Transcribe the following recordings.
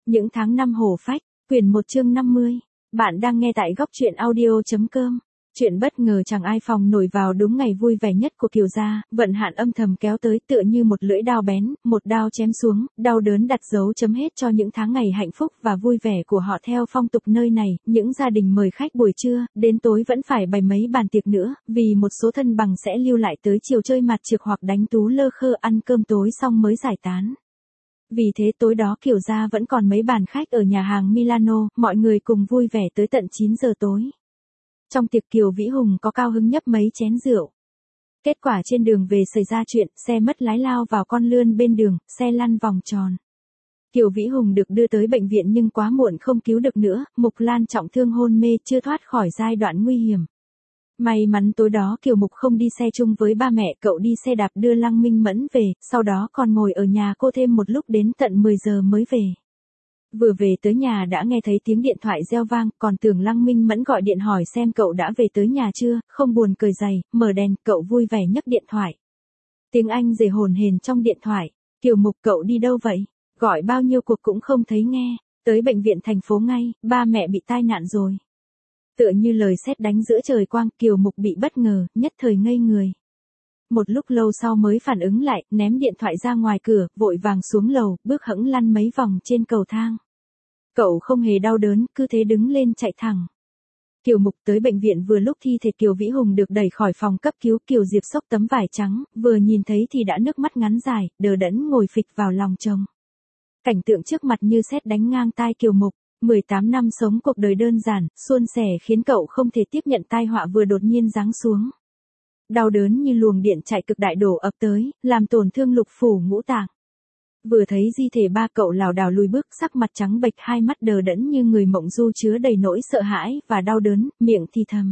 Những tháng năm hổ phách, quyển 1 chương 50. Bạn đang nghe tại góc truyện audio.com. Chuyện bất ngờ chẳng ai phòng nổi vào đúng ngày vui vẻ nhất của Kiều gia, vận hạn âm thầm kéo tới tựa như một lưỡi dao bén, một đao chém xuống, đau đớn đặt dấu chấm hết cho những tháng ngày hạnh phúc và vui vẻ của họ theo phong tục nơi này, những gia đình mời khách buổi trưa, đến tối vẫn phải bày mấy bàn tiệc nữa, vì một số thân bằng sẽ lưu lại tới chiều chơi mặt trược hoặc đánh tú lơ khơ ăn cơm tối xong mới giải tán. Vì thế tối đó Kiều gia vẫn còn mấy bàn khách ở nhà hàng Milano, mọi người cùng vui vẻ tới tận 9 giờ tối. Trong tiệc Kiều Vĩ Hùng có cao hứng nhấp mấy chén rượu. Kết quả trên đường về xảy ra chuyện, xe mất lái lao vào con lươn bên đường, xe lăn vòng tròn. Kiều Vĩ Hùng được đưa tới bệnh viện nhưng quá muộn không cứu được nữa, Mục Lan trọng thương hôn mê chưa thoát khỏi giai đoạn nguy hiểm. May mắn tối đó Kiều Mục không đi xe chung với ba mẹ, cậu đi xe đạp đưa Lăng Minh Mẫn về, sau đó còn ngồi ở nhà cô thêm một lúc đến tận 10 giờ mới về. Vừa về tới nhà đã nghe thấy tiếng điện thoại reo vang, còn tưởng Lăng Minh Mẫn gọi điện hỏi xem cậu đã về tới nhà chưa, không buồn cười giày, mở đèn, cậu vui vẻ nhấc điện thoại. Tiếng Anh dề hồn hển trong điện thoại, Kiều Mục cậu đi đâu vậy? Gọi bao nhiêu cuộc cũng không thấy nghe, tới bệnh viện thành phố ngay, ba mẹ bị tai nạn rồi. Tựa như lời sét đánh giữa trời quang, Kiều Mục bị bất ngờ, nhất thời ngây người. Một lúc lâu sau mới phản ứng lại, ném điện thoại ra ngoài cửa, vội vàng xuống lầu, bước hẫng lăn mấy vòng trên cầu thang. Cậu không hề đau đớn, cứ thế đứng lên chạy thẳng. Kiều Mục tới bệnh viện vừa lúc thi thể Kiều Vĩ Hùng được đẩy khỏi phòng cấp cứu, Kiều Diệp xốc tấm vải trắng, vừa nhìn thấy thì đã nước mắt ngắn dài, đờ đẫn ngồi phịch vào lòng chồng. Cảnh tượng trước mặt như sét đánh ngang tai Kiều Mục. 18 năm sống cuộc đời đơn giản, suôn sẻ khiến cậu không thể tiếp nhận tai họa vừa đột nhiên giáng xuống. Đau đớn như luồng điện chạy cực đại đổ ập tới, làm tổn thương lục phủ ngũ tạng. Vừa thấy di thể ba cậu lảo đảo lùi bước, sắc mặt trắng bệch, hai mắt đờ đẫn như người mộng du chứa đầy nỗi sợ hãi và đau đớn, miệng thì thầm.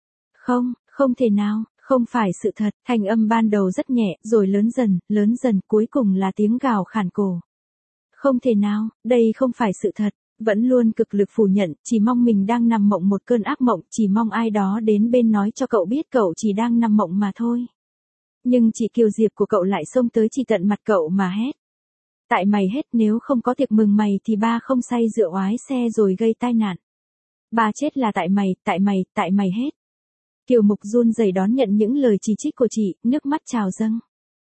Không thể nào, không phải sự thật, thanh âm ban đầu rất nhẹ, rồi lớn dần, cuối cùng là tiếng gào khản cổ. Không thể nào, đây không phải sự thật. Vẫn luôn cực lực phủ nhận, chỉ mong mình đang nằm mộng một cơn ác mộng, chỉ mong ai đó đến bên nói cho cậu biết cậu chỉ đang nằm mộng mà thôi. Nhưng chị Kiều Diệp của cậu lại xông tới chỉ tận mặt cậu mà hét. Tại mày hết, nếu không có tiệc mừng mày thì ba không say rượu oái xe rồi gây tai nạn. Ba chết là tại mày hết. Kiều Mục run rẩy đón nhận những lời chỉ trích của chị, nước mắt trào dâng.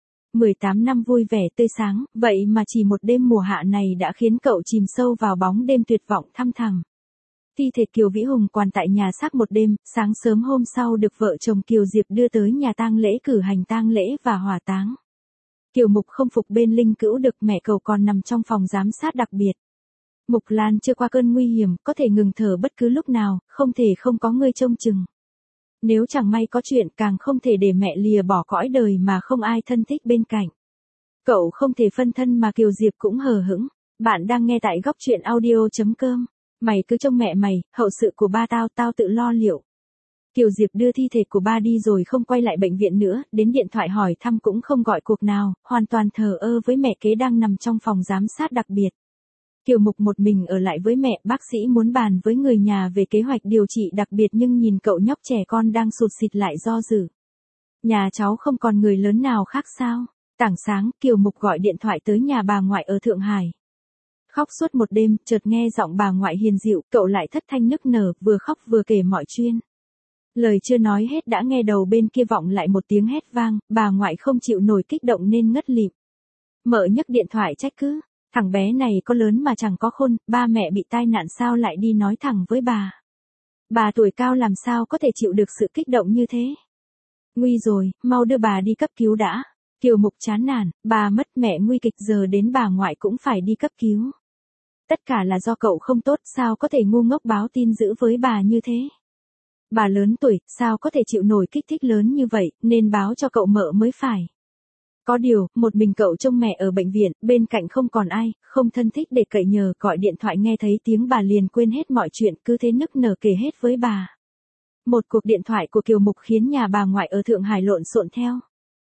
18 năm vui vẻ tươi sáng, vậy mà chỉ một đêm mùa hạ này đã khiến cậu chìm sâu vào bóng đêm tuyệt vọng thăm thẳm. Thi thể Kiều Vĩ Hùng quan tại nhà xác một đêm, sáng sớm hôm sau được vợ chồng Kiều Diệp đưa tới nhà tang lễ cử hành tang lễ và hỏa táng. Kiều Mục không phục bên linh cữu được, mẹ cậu còn nằm trong phòng giám sát đặc biệt. Mục Lan chưa qua cơn nguy hiểm, có thể ngừng thở bất cứ lúc nào, không thể không có người trông chừng. Nếu chẳng may có chuyện, càng không thể để mẹ lìa bỏ cõi đời mà không ai thân thích bên cạnh. Cậu không thể phân thân mà Kiều Diệp cũng hờ hững. Bạn đang nghe tại góc truyện audio.com. Mày cứ trông mẹ mày, hậu sự của ba tao tự lo liệu. Kiều Diệp đưa thi thể của ba đi rồi không quay lại bệnh viện nữa, đến điện thoại hỏi thăm cũng không gọi cuộc nào, hoàn toàn thờ ơ với mẹ kế đang nằm trong phòng giám sát đặc biệt. Kiều Mục một mình ở lại với mẹ, bác sĩ muốn bàn với người nhà về kế hoạch điều trị đặc biệt nhưng nhìn cậu nhóc trẻ con đang sụt sịt lại do dự. Nhà cháu không còn người lớn nào khác sao? Tảng sáng, Kiều Mục gọi điện thoại tới nhà bà ngoại ở Thượng Hải. Khóc suốt một đêm, chợt nghe giọng bà ngoại hiền dịu, cậu lại thất thanh nức nở, vừa khóc vừa kể mọi chuyện. Lời chưa nói hết đã nghe đầu bên kia vọng lại một tiếng hét vang, bà ngoại không chịu nổi kích động nên ngất lịm. Mợ nhấc điện thoại trách cứ. Thằng bé này có lớn mà chẳng có khôn, ba mẹ bị tai nạn sao lại đi nói thẳng với bà. Bà tuổi cao làm sao có thể chịu được sự kích động như thế. Nguy rồi, mau đưa bà đi cấp cứu đã. Kiều Mục chán nản, bà mất mẹ nguy kịch giờ đến bà ngoại cũng phải đi cấp cứu. Tất cả là do cậu không tốt, sao có thể ngu ngốc báo tin dữ với bà như thế. Bà lớn tuổi, sao có thể chịu nổi kích thích lớn như vậy, nên báo cho cậu mợ mới phải. Có điều, một mình cậu trông mẹ ở bệnh viện, bên cạnh không còn ai, không thân thích để cậy nhờ, gọi điện thoại nghe thấy tiếng bà liền quên hết mọi chuyện, cứ thế nức nở kể hết với bà. Một cuộc điện thoại của Kiều Mục khiến nhà bà ngoại ở Thượng Hải lộn xộn theo.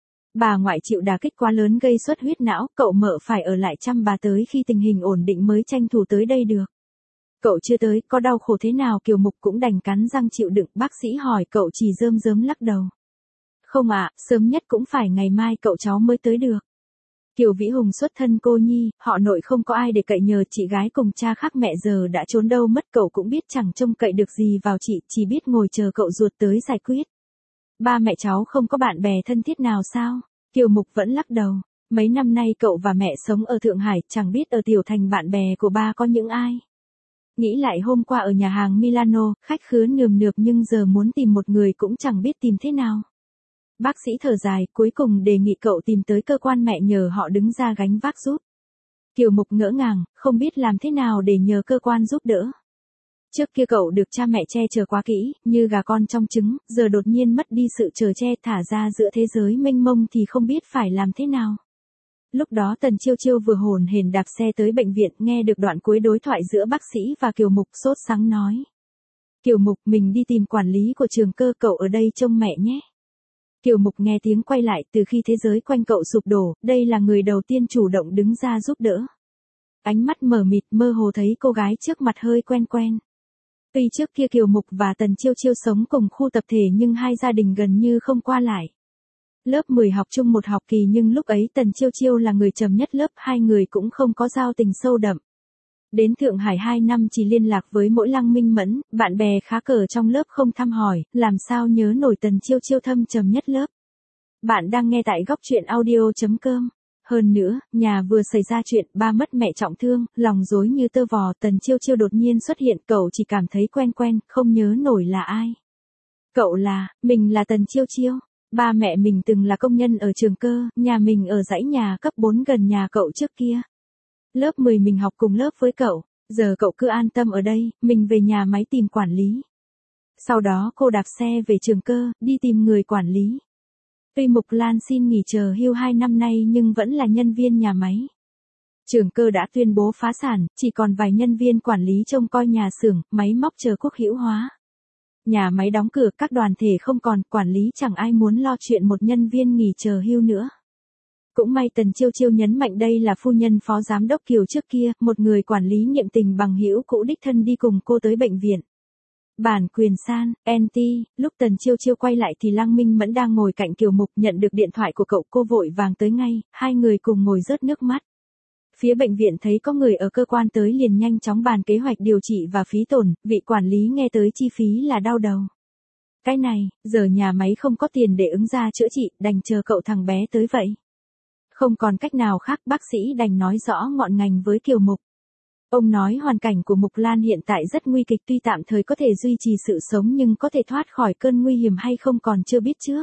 Bà ngoại chịu đả kích quá lớn gây xuất huyết não, cậu mợ phải ở lại chăm bà tới khi tình hình ổn định mới tranh thủ tới đây được. Cậu chưa tới, có đau khổ thế nào Kiều Mục cũng đành cắn răng chịu đựng, bác sĩ hỏi cậu chỉ rơm rớm lắc đầu. Không ạ, sớm nhất cũng phải ngày mai cậu cháu mới tới được. Kiều Vĩ Hùng xuất thân cô nhi, họ nội không có ai để cậy nhờ, chị gái cùng cha khác mẹ giờ đã trốn đâu mất, cậu cũng biết chẳng trông cậy được gì vào chị, chỉ biết ngồi chờ cậu ruột tới giải quyết. Ba mẹ cháu không có bạn bè thân thiết nào sao? Kiều Mục vẫn lắc đầu. Mấy năm nay cậu và mẹ sống ở Thượng Hải, chẳng biết ở tiểu thành bạn bè của ba có những ai. Nghĩ lại hôm qua ở nhà hàng Milano, khách khứa nườm nượp nhưng giờ muốn tìm một người cũng chẳng biết tìm thế nào. Bác sĩ thở dài, cuối cùng đề nghị cậu tìm tới cơ quan mẹ nhờ họ đứng ra gánh vác giúp. Kiều Mục ngỡ ngàng, không biết làm thế nào để nhờ cơ quan giúp đỡ. Trước kia cậu được cha mẹ che chở quá kỹ, như gà con trong trứng, giờ đột nhiên mất đi sự chở che, thả ra giữa thế giới mênh mông thì không biết phải làm thế nào. Lúc đó Tần Chiêu Chiêu vừa hổn hển đạp xe tới bệnh viện, nghe được đoạn cuối đối thoại giữa bác sĩ và Kiều Mục, sốt sắng nói. Kiều Mục, mình đi tìm quản lý của Trường Cơ, cậu ở đây trông mẹ nhé. Kiều Mục nghe tiếng quay lại, từ khi thế giới quanh cậu sụp đổ, đây là người đầu tiên chủ động đứng ra giúp đỡ. Ánh mắt mờ mịt, mơ hồ thấy cô gái trước mặt hơi quen quen. Tuy trước kia Kiều Mục và Tần Chiêu Chiêu sống cùng khu tập thể nhưng hai gia đình gần như không qua lại. Lớp 10 học chung một học kỳ nhưng lúc ấy Tần Chiêu Chiêu là người trầm nhất lớp, hai người cũng không có giao tình sâu đậm. Đến Thượng Hải 2 năm chỉ liên lạc với mỗi Lăng Minh Mẫn, bạn bè khá cỡ trong lớp không thăm hỏi, làm sao nhớ nổi Tần Chiêu Chiêu thâm trầm nhất lớp. Bạn đang nghe tại góc truyện audio.com. Hơn nữa, nhà vừa xảy ra chuyện, ba mất mẹ trọng thương, lòng rối như tơ vò, Tần Chiêu Chiêu đột nhiên xuất hiện, cậu chỉ cảm thấy quen quen, không nhớ nổi là ai. Cậu là, mình là Tần Chiêu Chiêu. Ba mẹ mình từng là công nhân ở Trường Cơ, nhà mình ở dãy nhà cấp 4 gần nhà cậu trước kia. Lớp 10 mình học cùng lớp với cậu, giờ cậu cứ an tâm ở đây, mình về nhà máy tìm quản lý. Sau đó cô đạp xe về Trường Cơ, đi tìm người quản lý. Tuy Mục Lan xin nghỉ chờ hưu 2 năm nay nhưng vẫn là nhân viên nhà máy. Trường Cơ đã tuyên bố phá sản, chỉ còn vài nhân viên quản lý trông coi nhà xưởng, máy móc chờ quốc hữu hóa. Nhà máy đóng cửa, các đoàn thể không còn, quản lý chẳng ai muốn lo chuyện một nhân viên nghỉ chờ hưu nữa. Cũng may Tần Chiêu Chiêu nhấn mạnh đây là phu nhân phó giám đốc Kiều trước kia, một người quản lý nhiệm tình bằng hữu cũ đích thân đi cùng cô tới bệnh viện. Bản quyền san, NT, lúc Tần Chiêu Chiêu quay lại thì Lăng Minh Mẫn đang ngồi cạnh Kiều Mục, nhận được điện thoại của cậu, cô vội vàng tới ngay, hai người cùng ngồi rớt nước mắt. Phía bệnh viện thấy có người ở cơ quan tới liền nhanh chóng bàn kế hoạch điều trị và phí tổn, vị quản lý nghe tới chi phí là đau đầu. Cái này, giờ nhà máy không có tiền để ứng ra chữa trị, đành chờ cậu thằng bé tới vậy. Không còn cách nào khác, bác sĩ đành nói rõ ngọn ngành với Kiều Mục. Ông nói hoàn cảnh của Mục Lan hiện tại rất nguy kịch, tuy tạm thời có thể duy trì sự sống nhưng có thể thoát khỏi cơn nguy hiểm hay không còn chưa biết trước.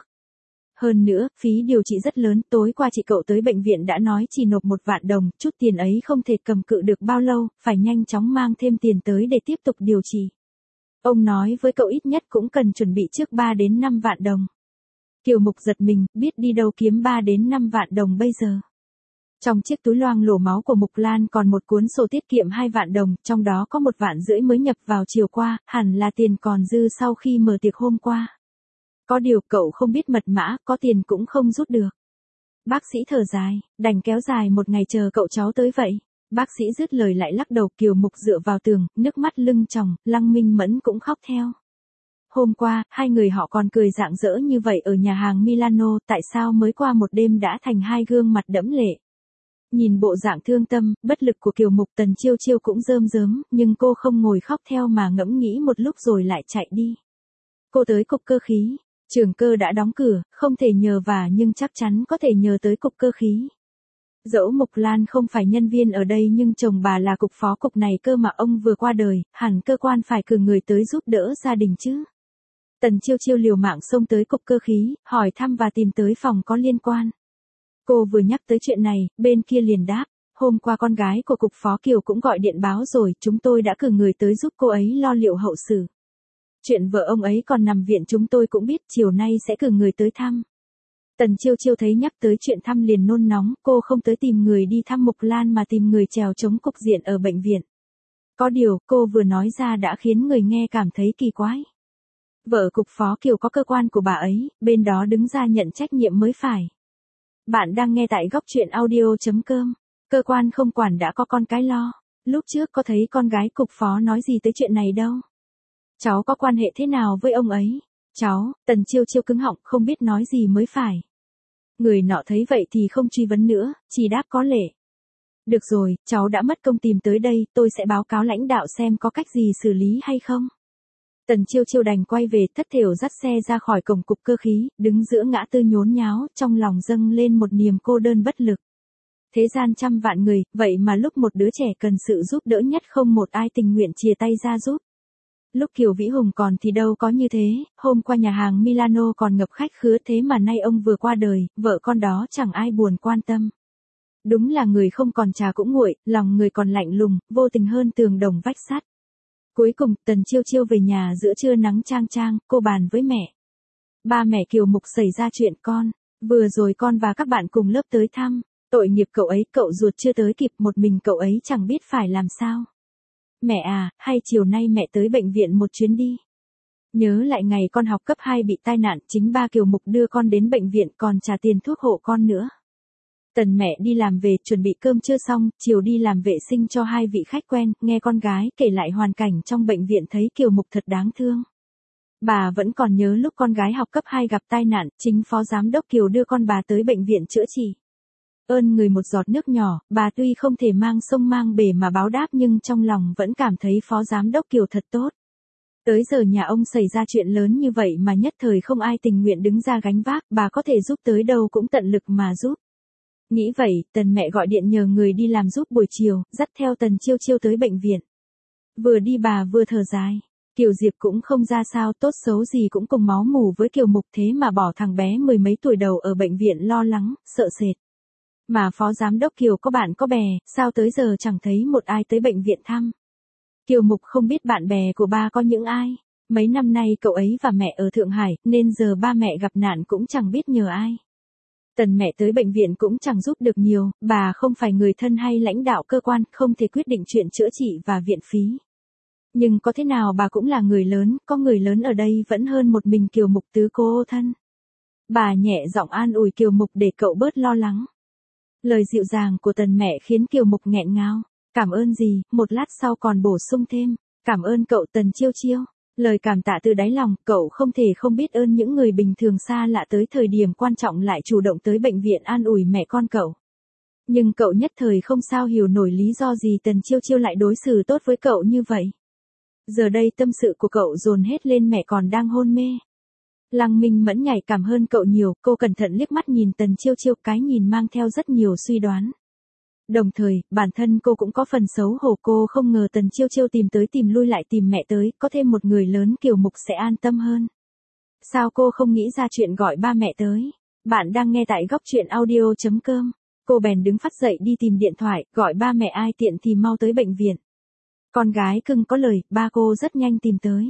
Hơn nữa, phí điều trị rất lớn, tối qua chị cậu tới bệnh viện đã nói chỉ nộp 1 vạn đồng, chút tiền ấy không thể cầm cự được bao lâu, phải nhanh chóng mang thêm tiền tới để tiếp tục điều trị. Ông nói với cậu ít nhất cũng cần chuẩn bị trước 3 đến 5 vạn đồng. Kiều Mục giật mình, biết đi đâu kiếm 3 đến 5 vạn đồng bây giờ. Trong chiếc túi loang lổ máu của Mục Lan còn một cuốn sổ tiết kiệm 2 vạn đồng, trong đó có 1,5 vạn mới nhập vào chiều qua, hẳn là tiền còn dư sau khi mở tiệc hôm qua. Có điều cậu không biết mật mã, có tiền cũng không rút được. Bác sĩ thở dài, đành kéo dài một ngày chờ cậu cháu tới vậy. Bác sĩ dứt lời lại lắc đầu. Kiều Mục dựa vào tường, nước mắt lưng tròng, Lăng Minh Mẫn cũng khóc theo. Hôm qua, hai người họ còn cười rạng rỡ như vậy ở nhà hàng Milano, tại sao mới qua một đêm đã thành hai gương mặt đẫm lệ. Nhìn bộ dạng thương tâm, bất lực của Kiều Mục, Tần Chiêu Chiêu cũng rơm rớm, nhưng cô không ngồi khóc theo mà ngẫm nghĩ một lúc rồi lại chạy đi. Cô tới cục cơ khí. Trường Cơ đã đóng cửa, không thể nhờ vả nhưng chắc chắn có thể nhờ tới cục cơ khí. Dẫu Mục Lan không phải nhân viên ở đây nhưng chồng bà là cục phó cục này cơ mà, ông vừa qua đời, hẳn cơ quan phải cử người tới giúp đỡ gia đình chứ. Tần Chiêu Chiêu liều mạng xông tới cục cơ khí, hỏi thăm và tìm tới phòng có liên quan. Cô vừa nhắc tới chuyện này, bên kia liền đáp, hôm qua con gái của cục phó Kiều cũng gọi điện báo rồi, chúng tôi đã cử người tới giúp cô ấy lo liệu hậu sự. Chuyện vợ ông ấy còn nằm viện chúng tôi cũng biết, chiều nay sẽ cử người tới thăm. Tần Chiêu Chiêu thấy nhắc tới chuyện thăm liền nôn nóng, cô không tới tìm người đi thăm Mục Lan mà tìm người chèo chống cục diện ở bệnh viện. Có điều, cô vừa nói ra đã khiến người nghe cảm thấy kỳ quái. Vợ cục phó Kiều có cơ quan của bà ấy, bên đó đứng ra nhận trách nhiệm mới phải. Bạn đang nghe tại góc truyện audio.com. Cơ quan không quản đã có con cái lo. Lúc trước có thấy con gái cục phó nói gì tới chuyện này đâu. Cháu có quan hệ thế nào với ông ấy? Cháu, Tần Chiêu Chiêu cứng họng không biết nói gì mới phải. Người nọ thấy vậy thì không truy vấn nữa, chỉ đáp có lệ. Được rồi, cháu đã mất công tìm tới đây, tôi sẽ báo cáo lãnh đạo xem có cách gì xử lý hay không. Tần Chiêu Chiêu đành quay về, thất thểu dắt xe ra khỏi cổng cục cơ khí, đứng giữa ngã tư nhốn nháo, trong lòng dâng lên một niềm cô đơn bất lực. Thế gian trăm vạn người, vậy mà lúc một đứa trẻ cần sự giúp đỡ nhất không một ai tình nguyện chìa tay ra giúp. Lúc Kiều Vĩ Hùng còn thì đâu có như thế, hôm qua nhà hàng Milano còn ngập khách khứa, thế mà nay ông vừa qua đời, vợ con đó chẳng ai buồn quan tâm. Đúng là người không còn trà cũng nguội, lòng người còn lạnh lùng, vô tình hơn tường đồng vách sắt. Cuối cùng, Tần Chiêu Chiêu về nhà giữa trưa nắng chang chang, cô bàn với mẹ. Ba mẹ Kiều Mục xảy ra chuyện con, vừa rồi con và các bạn cùng lớp tới thăm, tội nghiệp cậu ấy, cậu ruột chưa tới kịp, một mình cậu ấy chẳng biết phải làm sao. Mẹ à, hay chiều nay mẹ tới bệnh viện một chuyến đi. Nhớ lại ngày con học cấp 2 bị tai nạn, chính ba Kiều Mục đưa con đến bệnh viện còn trả tiền thuốc hộ con nữa. Tần mẹ đi làm về, chuẩn bị cơm trưa xong, chiều đi làm vệ sinh cho hai vị khách quen, nghe con gái kể lại hoàn cảnh trong bệnh viện thấy Kiều Mục thật đáng thương. Bà vẫn còn nhớ lúc con gái học cấp 2 gặp tai nạn, chính phó giám đốc Kiều đưa con bà tới bệnh viện chữa trị. Ơn người một giọt nước nhỏ, bà tuy không thể mang sông mang bể mà báo đáp nhưng trong lòng vẫn cảm thấy phó giám đốc Kiều thật tốt. Tới giờ nhà ông xảy ra chuyện lớn như vậy mà nhất thời không ai tình nguyện đứng ra gánh vác, bà có thể giúp tới đâu cũng tận lực mà giúp. Nghĩ vậy, Tần mẹ gọi điện nhờ người đi làm giúp buổi chiều, dắt theo Tần Chiêu Chiêu tới bệnh viện. Vừa đi bà vừa thở dài. Kiều Diệp cũng không ra sao, tốt xấu gì cũng cùng máu mủ với Kiều Mục, thế mà bỏ thằng bé mười mấy tuổi đầu ở bệnh viện lo lắng, sợ sệt. Mà phó giám đốc Kiều có bạn có bè, sao tới giờ chẳng thấy một ai tới bệnh viện thăm. Kiều Mục không biết bạn bè của ba có những ai. Mấy năm nay cậu ấy và mẹ ở Thượng Hải, nên giờ ba mẹ gặp nạn cũng chẳng biết nhờ ai. Tần mẹ tới bệnh viện cũng chẳng giúp được nhiều, bà không phải người thân hay lãnh đạo cơ quan, không thể quyết định chuyện chữa trị và viện phí. Nhưng có thế nào bà cũng là người lớn, có người lớn ở đây vẫn hơn một mình Kiều Mục tứ cô thân. Bà nhẹ giọng an ủi Kiều Mục để cậu bớt lo lắng. Lời dịu dàng của Tần mẹ khiến Kiều Mục nghẹn ngào. Cảm ơn gì, một lát sau còn bổ sung thêm. Cảm ơn cậu Tần Chiêu Chiêu. Lời cảm tạ từ đáy lòng, cậu không thể không biết ơn những người bình thường xa lạ tới thời điểm quan trọng lại chủ động tới bệnh viện an ủi mẹ con cậu. Nhưng cậu nhất thời không sao hiểu nổi lý do gì Tần Chiêu Chiêu lại đối xử tốt với cậu như vậy. Giờ đây tâm sự của cậu dồn hết lên mẹ còn đang hôn mê. Lăng Minh Mẫn nhạy cảm hơn cậu nhiều, cô cẩn thận liếc mắt nhìn Tần Chiêu Chiêu, cái nhìn mang theo rất nhiều suy đoán. Đồng thời, bản thân cô cũng có phần xấu hổ, cô không ngờ Tần Chiêu Chiêu tìm tới tìm lui lại tìm mẹ tới, có thêm một người lớn Kiều Mục sẽ an tâm hơn. Sao cô không nghĩ ra chuyện gọi ba mẹ tới? Bạn đang nghe tại góc truyện audio.com. Cô bèn đứng phắt dậy đi tìm điện thoại, gọi ba mẹ ai tiện thì mau tới bệnh viện. Con gái cưng có lời, ba cô rất nhanh tìm tới.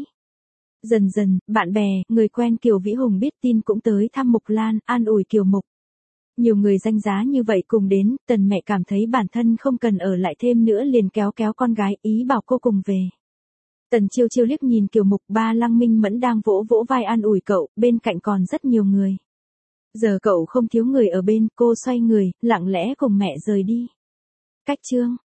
Dần dần, bạn bè, người quen Kiều Vĩ Hùng biết tin cũng tới thăm Mục Lan, an ủi Kiều Mục. Nhiều người danh giá như vậy cùng đến, Tần mẹ cảm thấy bản thân không cần ở lại thêm nữa liền kéo con gái, ý bảo cô cùng về. Tần Chiêu Chiêu liếc nhìn Kiều Mục, ba Lăng Minh Mẫn đang vỗ vai an ủi cậu, bên cạnh còn rất nhiều người. Giờ cậu không thiếu người ở bên, cô xoay người, lặng lẽ cùng mẹ rời đi. Cách chương